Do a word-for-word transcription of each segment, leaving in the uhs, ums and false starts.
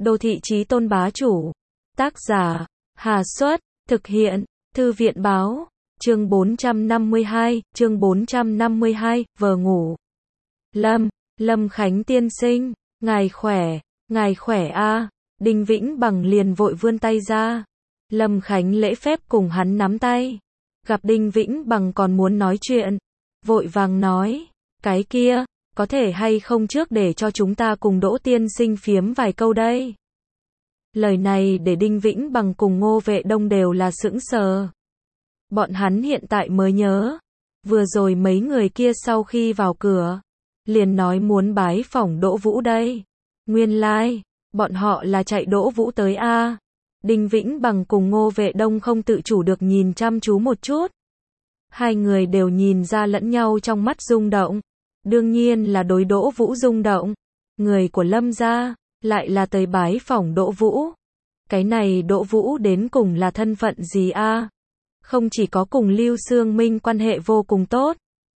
Đô thị chí tôn bá chủ. Tác giả, Hà Xuất, thực hiện, Thư viện báo, chương bốn trăm năm mươi hai, chương bốn trăm năm mươi hai, vờ ngủ. Lâm, Lâm Khánh tiên sinh, ngài khỏe, ngài khỏe a. Đinh Vĩnh Bằng liền vội vươn tay ra. Lâm Khánh lễ phép cùng hắn nắm tay. Gặp Đinh Vĩnh Bằng còn muốn nói chuyện, vội vàng nói, cái kia, có thể hay không trước để cho chúng ta cùng Đỗ tiên sinh phiếm vài câu đây. Lời này để Đinh Vĩnh Bằng cùng Ngô Vệ Đông đều là sững sờ. Bọn hắn hiện tại mới nhớ, vừa rồi mấy người kia sau khi vào cửa, liền nói muốn bái phỏng Đỗ Vũ đây. Nguyên lai, like, bọn họ là chạy Đỗ Vũ tới a. Đinh Vĩnh Bằng cùng Ngô Vệ Đông không tự chủ được nhìn chăm chú một chút. Hai người đều nhìn ra lẫn nhau trong mắt rung động. Đương nhiên là đối Đỗ Vũ rung động. Người của Lâm gia lại là tới bái phỏng Đỗ Vũ. Cái này Đỗ Vũ đến cùng là thân phận gì a? Không chỉ có cùng Lưu Xương Minh quan hệ vô cùng tốt,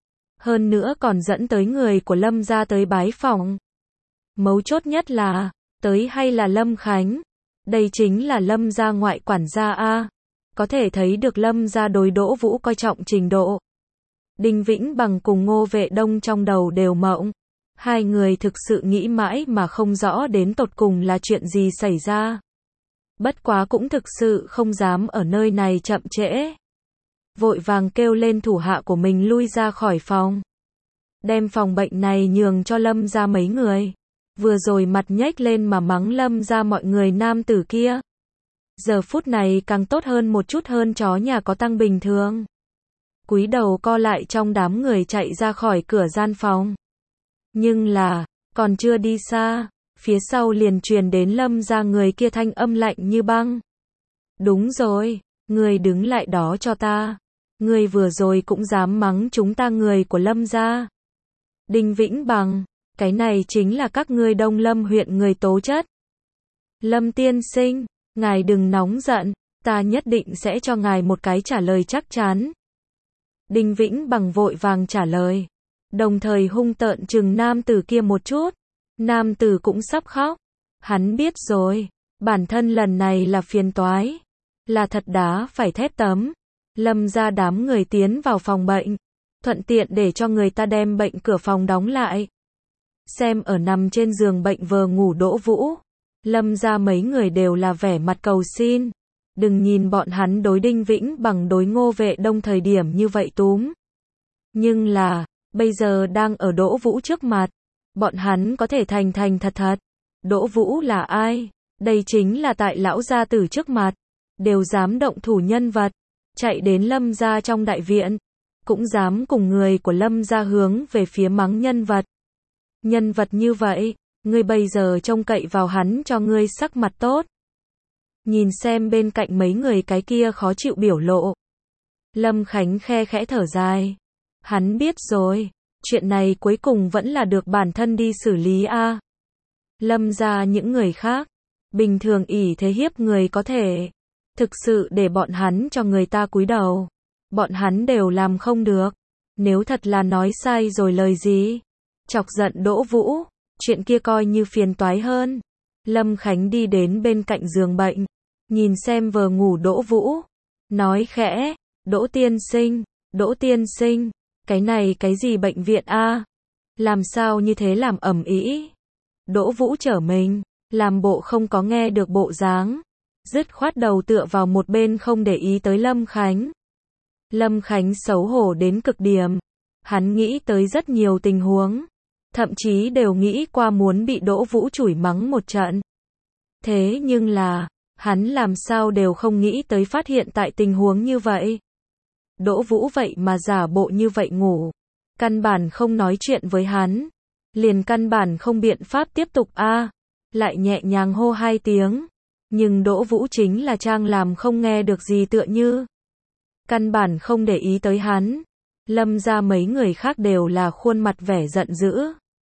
hơn nữa còn dẫn tới người của Lâm gia tới bái phỏng. Mấu chốt nhất là, tới hay là Lâm Khánh? Đây chính là Lâm gia ngoại quản gia a. Có thể thấy được Lâm gia đối Đỗ Vũ coi trọng trình độ. Đinh Vĩnh Bằng cùng Ngô Vệ Đông trong đầu đều mộng. Hai người thực sự nghĩ mãi mà không rõ đến tột cùng là chuyện gì xảy ra. Bất quá cũng thực sự không dám ở nơi này chậm trễ. Vội vàng kêu lên thủ hạ của mình lui ra khỏi phòng. Đem phòng bệnh này nhường cho Lâm gia mấy người. Vừa rồi mặt nhếch lên mà mắng Lâm gia mọi người nam tử kia. Giờ phút này càng tốt hơn một chút hơn chó nhà có tăng bình thường. Cúi đầu co lại trong đám người chạy ra khỏi cửa gian phòng. Nhưng là, còn chưa đi xa, phía sau liền truyền đến Lâm gia người kia thanh âm lạnh như băng. Đúng rồi, người đứng lại đó cho ta. Người vừa rồi cũng dám mắng chúng ta người của Lâm gia. Đinh Vĩnh Bằng, cái này chính là các ngươi Đông Lâm huyện người tố chất. Lâm tiên sinh, ngài đừng nóng giận, ta nhất định sẽ cho ngài một cái trả lời chắc chắn. Đinh Vĩnh Bằng vội vàng trả lời, đồng thời hung tợn trừng nam tử kia một chút. Nam tử cũng sắp khóc. Hắn biết rồi, bản thân lần này là phiền toái, là thật đá phải thép tấm. Lâm gia đám người tiến vào phòng bệnh, thuận tiện để cho người ta đem bệnh cửa phòng đóng lại. Xem ở nằm trên giường bệnh vờ ngủ Đỗ Vũ, Lâm gia mấy người đều là vẻ mặt cầu xin. Đừng nhìn bọn hắn đối Đinh Vĩnh Bằng đối Ngô Vệ Đông thời điểm như vậy túm. Nhưng là, bây giờ đang ở Đỗ Vũ trước mặt, bọn hắn có thể thành thành thật thật. Đỗ Vũ là ai? Đây chính là tại lão gia tử trước mặt, đều dám động thủ nhân vật, chạy đến Lâm gia trong đại viện, cũng dám cùng người của Lâm gia hướng về phía mắng nhân vật. Nhân vật như vậy, ngươi bây giờ trông cậy vào hắn cho ngươi sắc mặt tốt. Nhìn xem bên cạnh mấy người cái kia khó chịu biểu lộ. Lâm Khánh khe khẽ thở dài. Hắn biết rồi, chuyện này cuối cùng vẫn là được bản thân đi xử lý a. Lâm gia những người khác, bình thường ỷ thế hiếp người có thể. Thực sự để bọn hắn cho người ta cúi đầu, bọn hắn đều làm không được. Nếu thật là nói sai rồi lời gì, chọc giận Đỗ Vũ, chuyện kia coi như phiền toái hơn. Lâm Khánh đi đến bên cạnh giường bệnh, nhìn xem vờ ngủ Đỗ Vũ, nói khẽ, Đỗ tiên sinh, Đỗ tiên sinh, cái này cái gì bệnh viện a? Làm sao như thế làm ầm ĩ? Đỗ Vũ trở mình, làm bộ không có nghe được bộ dáng, dứt khoát đầu tựa vào một bên không để ý tới Lâm Khánh. Lâm Khánh xấu hổ đến cực điểm, hắn nghĩ tới rất nhiều tình huống, thậm chí đều nghĩ qua muốn bị Đỗ Vũ chửi mắng một trận. Thế nhưng là, hắn làm sao đều không nghĩ tới phát hiện tại tình huống như vậy. Đỗ Vũ vậy mà giả bộ như vậy ngủ, căn bản không nói chuyện với hắn, liền căn bản không biện pháp tiếp tục a. Lại nhẹ nhàng hô hai tiếng, nhưng Đỗ Vũ chính là trang làm không nghe được gì tựa như. Căn bản không để ý tới hắn. Lâm gia mấy người khác đều là khuôn mặt vẻ giận dữ.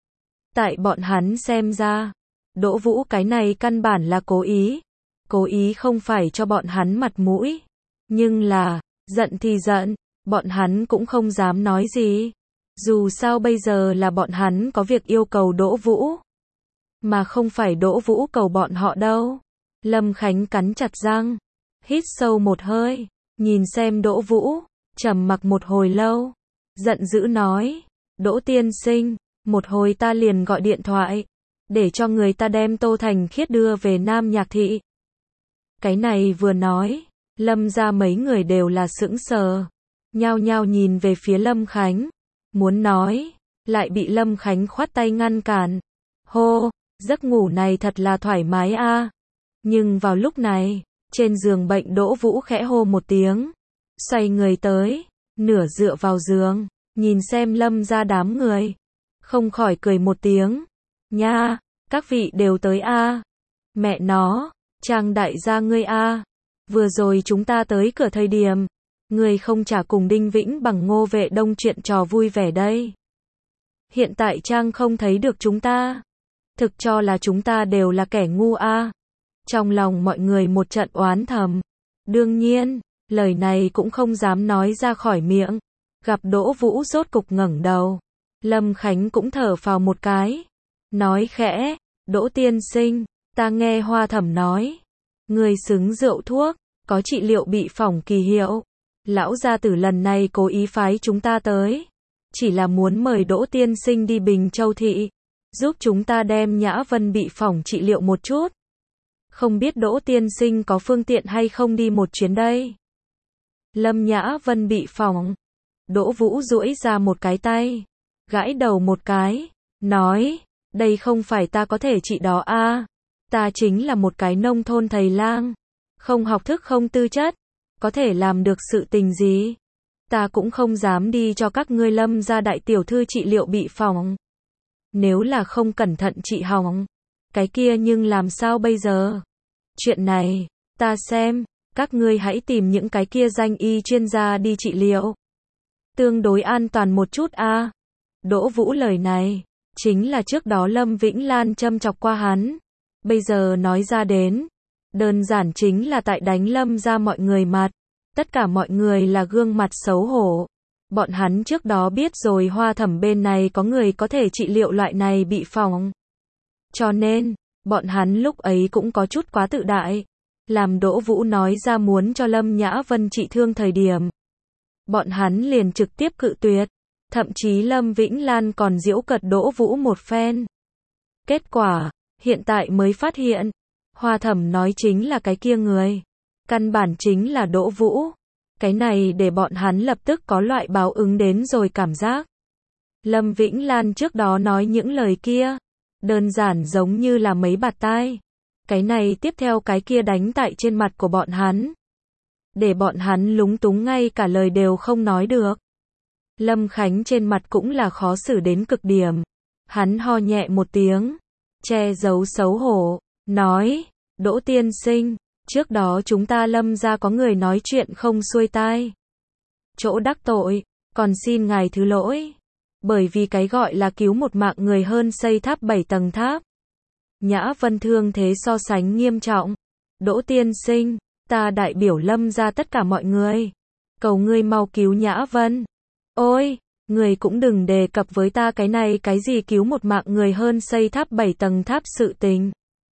Tại bọn hắn xem ra, Đỗ Vũ cái này căn bản là cố ý. Cố ý không phải cho bọn hắn mặt mũi. Nhưng là, giận thì giận, bọn hắn cũng không dám nói gì. Dù sao bây giờ là bọn hắn có việc yêu cầu Đỗ Vũ. mà không phải Đỗ Vũ cầu bọn họ đâu. Lâm Khánh cắn chặt răng, hít sâu một hơi, nhìn xem Đỗ Vũ, trầm mặc một hồi lâu, giận dữ nói, Đỗ tiên sinh, một hồi ta liền gọi điện thoại, để cho người ta đem Tô Thành Khiết đưa về Nam Nhạc Thị. Cái này vừa nói, Lâm ra mấy người đều là sững sờ, nhao nhao nhìn về phía Lâm Khánh, muốn nói, lại bị Lâm Khánh khoát tay ngăn cản. Hô, giấc ngủ này thật là thoải mái a. Nhưng vào lúc này, trên giường bệnh Đỗ Vũ khẽ hô một tiếng, xoay người tới, nửa dựa vào giường, nhìn xem Lâm ra đám người, không khỏi cười một tiếng. Nha, các vị đều tới a. Mẹ nó, Trang đại gia ngươi a. Vừa rồi chúng ta tới cửa thời điểm, ngươi không trả cùng Đinh Vĩnh bằng Ngô Vệ Đông chuyện trò vui vẻ đây. Hiện tại Trang không thấy được chúng ta, thực cho là chúng ta đều là kẻ ngu a. Trong lòng mọi người một trận oán thầm. Đương nhiên, lời này cũng không dám nói ra khỏi miệng. Gặp Đỗ Vũ rốt cục ngẩng đầu, Lâm Khánh cũng thở phào một cái, nói khẽ, Đỗ tiên sinh, ta nghe Hoa Thẩm nói, người xứng rượu thuốc, có trị liệu bị phỏng kỳ hiệu. Lão gia tử lần này cố ý phái chúng ta tới, chỉ là muốn mời Đỗ tiên sinh đi Bình Châu Thị, giúp chúng ta đem Nhã Vân bị phỏng trị liệu một chút. Không biết Đỗ tiên sinh có phương tiện hay không đi một chuyến đây? Lâm Nhã Vân bị phỏng. Đỗ Vũ duỗi ra một cái tay, gãi đầu một cái, nói, đây không phải ta có thể trị đó a. Ta chính là một cái nông thôn thầy lang, không học thức không tư chất, có thể làm được sự tình gì? Ta cũng không dám đi cho các ngươi Lâm gia đại tiểu thư trị liệu bị phỏng. Nếu là không cẩn thận trị hỏng, cái kia nhưng làm sao bây giờ? Chuyện này, ta xem, các ngươi hãy tìm những cái kia danh y chuyên gia đi trị liệu. Tương đối an toàn một chút a. Đỗ Vũ lời này, chính là trước đó Lâm Vĩnh Lan châm chọc qua hắn. Bây giờ nói ra đến, đơn giản chính là tại đánh Lâm ra mọi người mặt. Tất cả mọi người là gương mặt xấu hổ. Bọn hắn trước đó biết rồi Hoa Thẩm bên này có người có thể trị liệu loại này bị phỏng. Cho nên, bọn hắn lúc ấy cũng có chút quá tự đại. Làm Đỗ Vũ nói ra muốn cho Lâm Nhã Vân trị thương thời điểm, bọn hắn liền trực tiếp cự tuyệt. Thậm chí Lâm Vĩnh Lan còn giễu cợt Đỗ Vũ một phen. Kết quả, hiện tại mới phát hiện, Hoa Thẩm nói chính là cái kia người. Căn bản chính là Đỗ Vũ. Cái này để bọn hắn lập tức có loại báo ứng đến rồi cảm giác. Lâm Vĩnh Lan trước đó nói những lời kia, đơn giản giống như là mấy bạt tai. Cái này tiếp theo cái kia đánh tại trên mặt của bọn hắn. Để bọn hắn lúng túng ngay cả lời đều không nói được. Lâm Khánh trên mặt cũng là khó xử đến cực điểm. Hắn ho nhẹ một tiếng, che giấu xấu hổ, nói, Đỗ tiên sinh, trước đó chúng ta Lâm ra có người nói chuyện không xuôi tai. Chỗ đắc tội, còn xin ngài thứ lỗi. Bởi vì cái gọi là cứu một mạng người hơn xây tháp bảy tầng tháp. Nhã Vân thương thế so sánh nghiêm trọng. Đỗ tiên sinh, ta đại biểu Lâm ra tất cả mọi người. Cầu ngươi mau cứu Nhã Vân. Ôi, người cũng đừng đề cập với ta cái này cái gì cứu một mạng người hơn xây tháp bảy tầng tháp sự tình.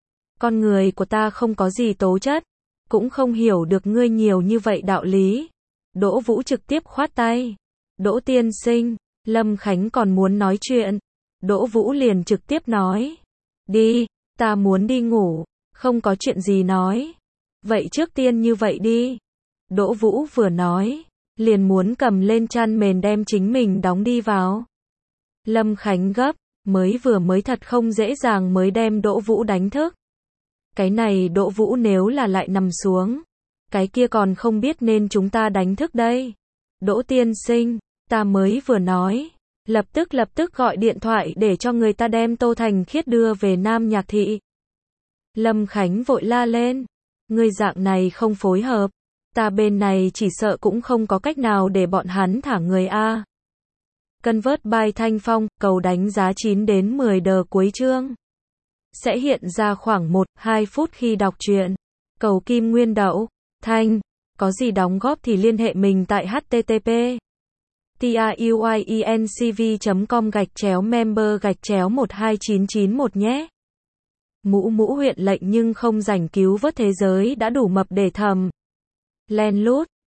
Con người của ta không có gì tố chất, cũng không hiểu được ngươi nhiều như vậy đạo lý. Đỗ Vũ trực tiếp khoát tay. Đỗ tiên sinh, Lâm Khánh còn muốn nói chuyện. Đỗ Vũ liền trực tiếp nói. Đi, ta muốn đi ngủ, không có chuyện gì nói. Vậy trước tiên như vậy đi. Đỗ Vũ vừa nói, liền muốn cầm lên chăn mền đem chính mình đóng đi vào. Lâm Khánh gấp, mới vừa mới thật không dễ dàng mới đem Đỗ Vũ đánh thức. Cái này Đỗ Vũ nếu là lại nằm xuống, cái kia còn không biết nên chúng ta đánh thức đây. Đỗ tiên sinh, ta mới vừa nói, lập tức lập tức gọi điện thoại để cho người ta đem Tô Thành Khiết đưa về Nam Nhạc Thị. Lâm Khánh vội la lên, ngươi dạng này không phối hợp, ta bên này chỉ sợ cũng không có cách nào để bọn hắn thả người a. Convert by Thanh Phong, cầu đánh giá chín đến mười đờ cuối chương. Sẽ hiện ra khoảng một đến hai phút khi đọc truyện. Cầu Kim Nguyên Đậu, Thanh, có gì đóng góp thì liên hệ mình tại http truyencv chấm com gạch chéo member gạch chéo một hai chín chín một nhé. Mũ mũ huyện lệnh nhưng không giành cứu vớt thế giới đã đủ mập để thầm. Len lút.